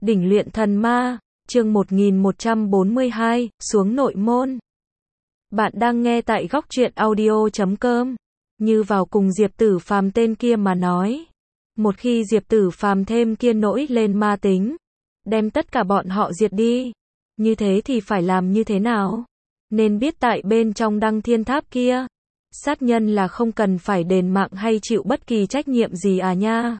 Đỉnh luyện thần ma, chương 1142, xuống nội môn. Bạn đang nghe tại góc truyện audio.com. Như vào cùng Diệp Tử Phàm tên kia mà nói. Một khi Diệp Tử Phàm thêm kia nỗi lên ma tính, đem tất cả bọn họ diệt đi. Như thế thì phải làm như thế nào? Nên biết tại bên trong Đăng Thiên Tháp kia, sát nhân là không cần phải đền mạng hay chịu bất kỳ trách nhiệm gì à nha.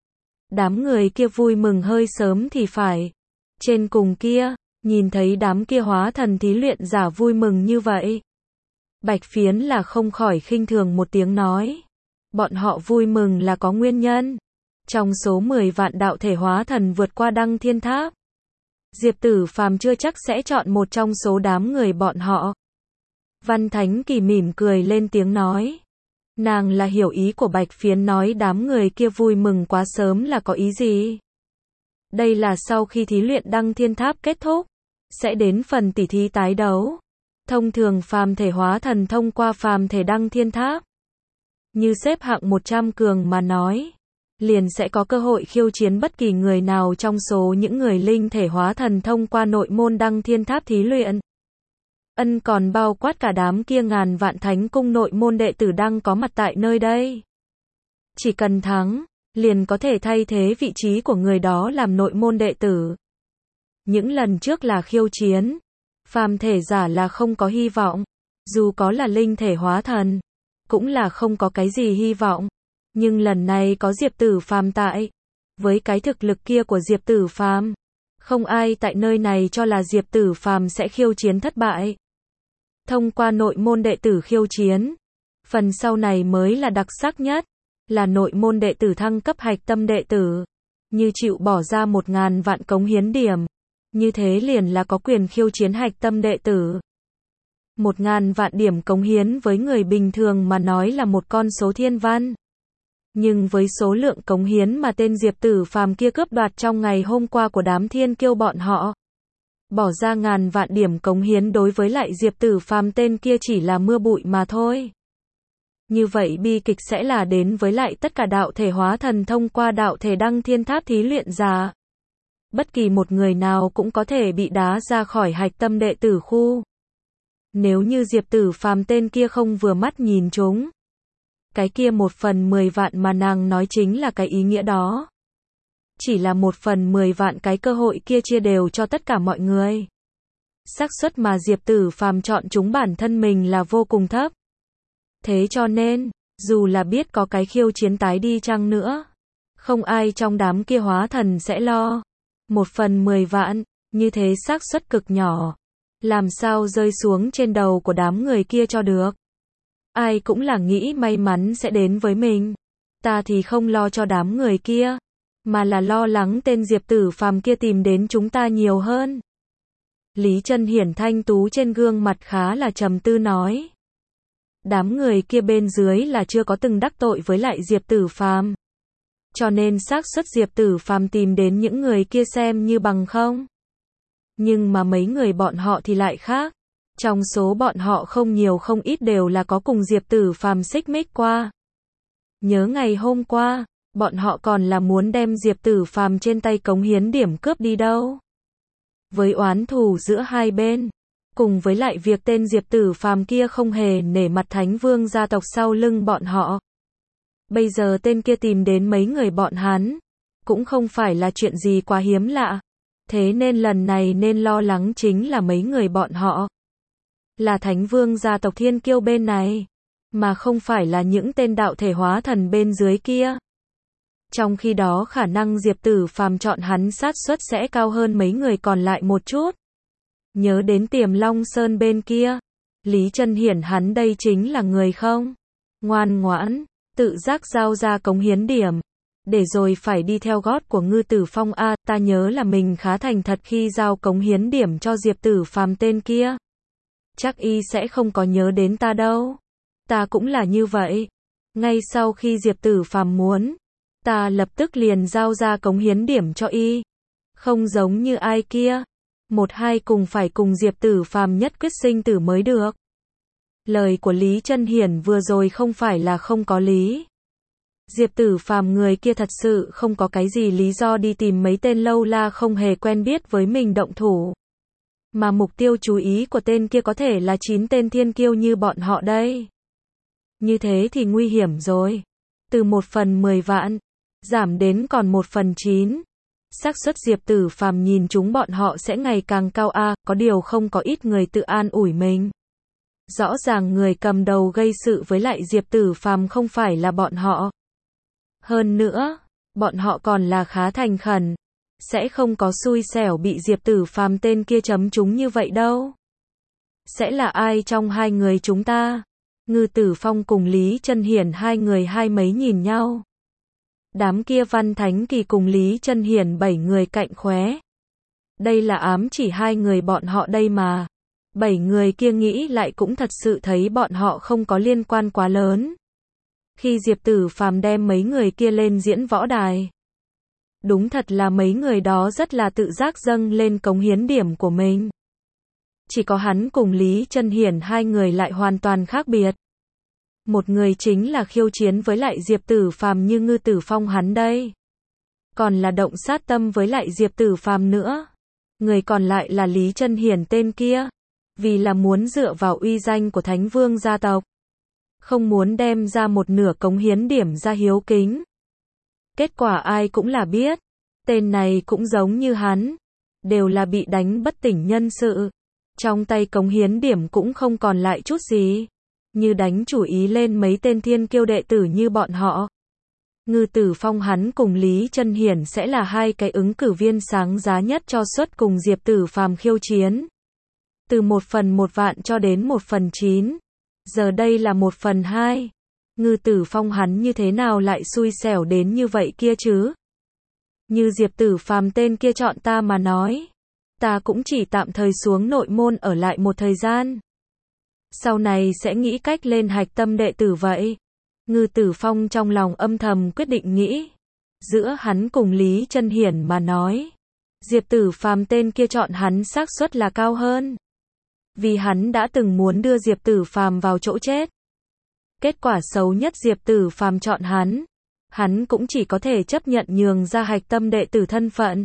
Đám người kia vui mừng hơi sớm thì phải. Trên cùng kia, nhìn thấy đám kia hóa thần thí luyện giả vui mừng như vậy. Bạch Phiến là không khỏi khinh thường một tiếng nói. Bọn họ vui mừng là có nguyên nhân. Trong số 10 vạn đạo thể hóa thần vượt qua Đăng Thiên Tháp, Diệp Tử Phàm chưa chắc sẽ chọn một trong số đám người bọn họ. Văn Thánh Kỳ mỉm cười lên tiếng nói. Nàng là hiểu ý của Bạch Phiến nói đám người kia vui mừng quá sớm là có ý gì. Đây là sau khi thí luyện Đăng Thiên Tháp kết thúc, sẽ đến phần tỉ thí tái đấu. Thông thường phàm thể hóa thần thông qua phàm thể Đăng Thiên Tháp, như xếp hạng 100 cường mà nói, liền sẽ có cơ hội khiêu chiến bất kỳ người nào trong số những người linh thể hóa thần thông qua nội môn Đăng Thiên Tháp thí luyện. Ân còn bao quát cả đám kia ngàn vạn thánh cung nội môn đệ tử đang có mặt tại nơi đây. Chỉ cần thắng, liền có thể thay thế vị trí của người đó làm nội môn đệ tử. Những lần trước là khiêu chiến, phàm thể giả là không có hy vọng, dù có là linh thể hóa thần, cũng là không có cái gì hy vọng. Nhưng lần này có Diệp Tử Phàm tại, với cái thực lực kia của Diệp Tử Phàm, không ai tại nơi này cho là Diệp Tử Phàm sẽ khiêu chiến thất bại. Thông qua nội môn đệ tử khiêu chiến, phần sau này mới là đặc sắc nhất, là nội môn đệ tử thăng cấp hạch tâm đệ tử, như chịu bỏ ra 1000 vạn cống hiến điểm, như thế liền là có quyền khiêu chiến hạch tâm đệ tử. 1000 vạn điểm cống hiến với người bình thường mà nói là một con số thiên văn. Nhưng với số lượng cống hiến mà tên Diệp Tử Phàm kia cướp đoạt trong ngày hôm qua của đám thiên kiêu bọn họ, bỏ ra ngàn vạn điểm cống hiến đối với lại Diệp Tử Phàm tên kia chỉ là mưa bụi mà thôi. Như vậy bi kịch sẽ là đến với lại tất cả đạo thể hóa thần thông qua đạo thể Đăng Thiên Tháp thí luyện giả. Bất kỳ một người nào cũng có thể bị đá ra khỏi hạch tâm đệ tử khu. Nếu như Diệp Tử Phàm tên kia không vừa mắt nhìn chúng, cái kia 1/10 vạn mà nàng nói chính là cái ý nghĩa đó. Chỉ là 1/10 vạn cái cơ hội kia chia đều cho tất cả mọi người. Xác suất mà Diệp Tử Phàm chọn chúng bản thân mình là vô cùng thấp. Thế cho nên, dù là biết có cái khiêu chiến tái đi chăng nữa, không ai trong đám kia hóa thần sẽ lo. 1/10 vạn, như thế xác suất cực nhỏ, làm sao rơi xuống trên đầu của đám người kia cho được. Ai cũng là nghĩ may mắn sẽ đến với mình. Ta thì không lo cho đám người kia, mà là lo lắng tên Diệp Tử Phàm kia tìm đến chúng ta nhiều hơn. Lý Chân Hiển thanh tú trên gương mặt khá là trầm tư nói. Đám người kia bên dưới là chưa có từng đắc tội với lại Diệp Tử Phàm, cho nên xác suất Diệp Tử Phàm tìm đến những người kia xem như bằng không. Nhưng mà mấy người bọn họ thì lại khác. Trong số bọn họ không nhiều không ít đều là có cùng Diệp Tử Phàm xích mích qua. Nhớ ngày hôm qua, bọn họ còn là muốn đem Diệp Tử Phàm trên tay cống hiến điểm cướp đi đâu. Với oán thù giữa hai bên, cùng với lại việc tên Diệp Tử Phàm kia không hề nể mặt Thánh Vương gia tộc sau lưng bọn họ. Bây giờ tên kia tìm đến mấy người bọn hắn, cũng không phải là chuyện gì quá hiếm lạ. Thế nên lần này nên lo lắng chính là mấy người bọn họ. Là Thánh Vương gia tộc thiên kiêu bên này, mà không phải là những tên đạo thể hóa thần bên dưới kia. Trong khi đó khả năng Diệp Tử Phàm chọn hắn sát suất sẽ cao hơn mấy người còn lại một chút. Nhớ đến Tiềm Long Sơn bên kia, Lý Chân Hiển hắn đây chính là người không ngoan ngoãn, tự giác giao ra cống hiến điểm, để rồi phải đi theo gót của Ngư Tử Phong a. Ta nhớ là mình khá thành thật khi giao cống hiến điểm cho Diệp Tử Phàm tên kia. Chắc y sẽ không có nhớ đến ta đâu. Ta cũng là như vậy. Ngay sau khi Diệp Tử Phàm muốn, ta lập tức liền giao ra cống hiến điểm cho y. Không giống như ai kia, 1-2 cùng phải cùng Diệp Tử Phàm nhất quyết sinh tử mới được. Lời của Lý Chân Hiển vừa rồi không phải là không có lý. Diệp Tử Phàm người kia thật sự không có cái gì lý do đi tìm mấy tên lâu la không hề quen biết với mình động thủ. Mà mục tiêu chú ý của tên kia có thể là 9 tên thiên kiêu như bọn họ đây. Như thế thì nguy hiểm rồi. Từ 1/10 vạn, giảm đến còn 1/9. Xác suất Diệp Tử Phàm nhìn chúng bọn họ sẽ ngày càng cao có điều không có ít người tự an ủi mình. Rõ ràng người cầm đầu gây sự với lại Diệp Tử Phàm không phải là bọn họ. Hơn nữa, bọn họ còn là khá thành khẩn, sẽ không có xui xẻo bị Diệp Tử Phàm tên kia chấm trúng như vậy đâu. Sẽ là ai trong hai người chúng ta? Ngư Tử Phong cùng Lý Chân Hiển hai người hai mấy nhìn nhau. Đám kia Văn Thánh Kỳ cùng Lý Chân Hiển 7 người cạnh khóe. Đây là ám chỉ hai người bọn họ đây mà. 7 người kia nghĩ lại cũng thật sự thấy bọn họ không có liên quan quá lớn. Khi Diệp Tử Phàm đem mấy người kia lên diễn võ đài, đúng thật là mấy người đó rất là tự giác dâng lên cống hiến điểm của mình. Chỉ có hắn cùng Lý Chân Hiển hai người lại hoàn toàn khác biệt. Một người chính là khiêu chiến với lại Diệp Tử Phàm như Ngư Tử Phong hắn đây. Còn là động sát tâm với lại Diệp Tử Phàm nữa. Người còn lại là Lý Chân Hiển tên kia. Vì là muốn dựa vào uy danh của Thánh Vương gia tộc. Không muốn đem ra một nửa cống hiến điểm ra hiếu kính. Kết quả ai cũng là biết. Tên này cũng giống như hắn. Đều là bị đánh bất tỉnh nhân sự. Trong tay cống hiến điểm cũng không còn lại chút gì. Như đánh chủ ý lên mấy tên thiên kiêu đệ tử như bọn họ. Ngư Tử Phong hắn cùng Lý Chân Hiển sẽ là hai cái ứng cử viên sáng giá nhất cho suất cùng Diệp Tử Phàm khiêu chiến. Từ 1/1 vạn cho đến 1/9. Giờ đây là 1/2. Ngư Tử Phong hắn như thế nào lại xui xẻo đến như vậy kia chứ? Như Diệp Tử Phàm tên kia chọn ta mà nói. Ta cũng chỉ tạm thời xuống nội môn ở lại một thời gian. Sau này sẽ nghĩ cách lên hạch tâm đệ tử vậy. Ngư Tử Phong trong lòng âm thầm quyết định nghĩ. Giữa hắn cùng Lý Chân Hiển mà nói. Diệp Tử Phàm tên kia chọn hắn xác suất là cao hơn. Vì hắn đã từng muốn đưa Diệp Tử Phàm vào chỗ chết. Kết quả xấu nhất Diệp Tử Phàm chọn hắn. Hắn cũng chỉ có thể chấp nhận nhường ra hạch tâm đệ tử thân phận.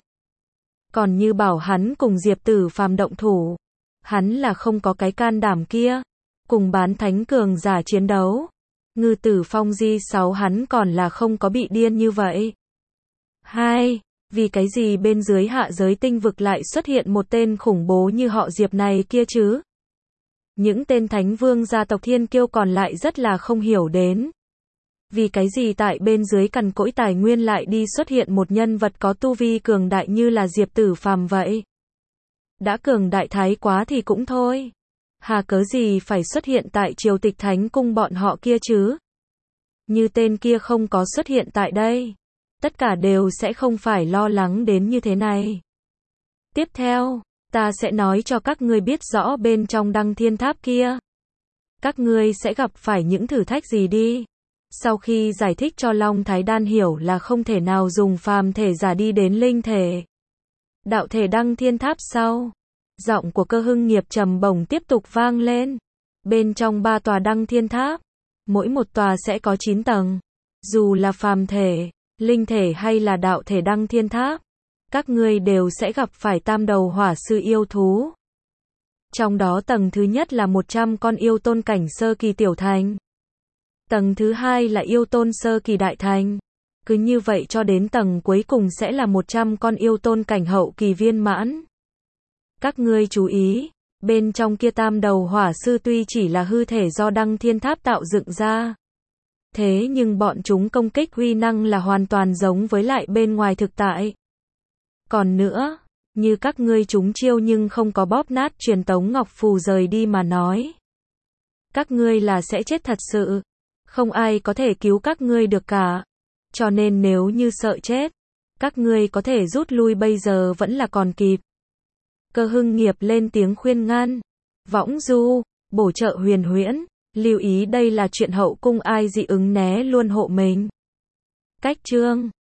Còn như bảo hắn cùng Diệp Tử Phàm động thủ. Hắn là không có cái can đảm kia. Cùng bán thánh cường giả chiến đấu. Ngư Tử Phong G6 hắn còn là không có bị điên như vậy. 2. Vì cái gì bên dưới hạ giới tinh vực lại xuất hiện một tên khủng bố như họ Diệp này kia chứ? Những tên thánh vương gia tộc thiên kiêu còn lại rất là không hiểu đến. Vì cái gì tại bên dưới cằn cỗi tài nguyên lại đi xuất hiện một nhân vật có tu vi cường đại như là Diệp Tử Phàm vậy? Đã cường đại thái quá thì cũng thôi. Hà cớ gì phải xuất hiện tại triều tịch thánh cung bọn họ kia chứ? Như tên kia không có xuất hiện tại đây. Tất cả đều sẽ không phải lo lắng đến như thế này. Tiếp theo, ta sẽ nói cho các ngươi biết rõ bên trong Đăng Thiên Tháp kia. Các ngươi sẽ gặp phải những thử thách gì đi. Sau khi giải thích cho Long Thái Đan hiểu là không thể nào dùng phàm thể giả đi đến linh thể. Đạo thể Đăng Thiên Tháp sau. Giọng của Cơ Hưng Nghiệp trầm bổng tiếp tục vang lên. Bên trong 3 tòa Đăng Thiên Tháp, mỗi một tòa sẽ có 9 tầng. Dù là phàm thể, linh thể hay là đạo thể Đăng Thiên Tháp, các ngươi đều sẽ gặp phải tam đầu hỏa sư yêu thú. Trong đó tầng thứ nhất là 100 con yêu tôn cảnh sơ kỳ tiểu thành. Tầng thứ hai là yêu tôn sơ kỳ đại thành. Cứ như vậy cho đến tầng cuối cùng sẽ là 100 con yêu tôn cảnh hậu kỳ viên mãn. Các ngươi chú ý, bên trong kia tam đầu hỏa sư tuy chỉ là hư thể do Đăng Thiên Tháp tạo dựng ra. Thế nhưng bọn chúng công kích uy năng là hoàn toàn giống với lại bên ngoài thực tại. Còn nữa, như các ngươi trúng chiêu nhưng không có bóp nát truyền tống ngọc phù rời đi mà nói. Các ngươi là sẽ chết thật sự. Không ai có thể cứu các ngươi được cả. Cho nên nếu như sợ chết, các ngươi có thể rút lui bây giờ vẫn là còn kịp. Cơ Hưng Nghiệp lên tiếng khuyên ngăn. Võng du, bổ trợ Huyền Huyễn, lưu ý đây là chuyện hậu cung ai dị ứng né luôn hộ mình. Cách chương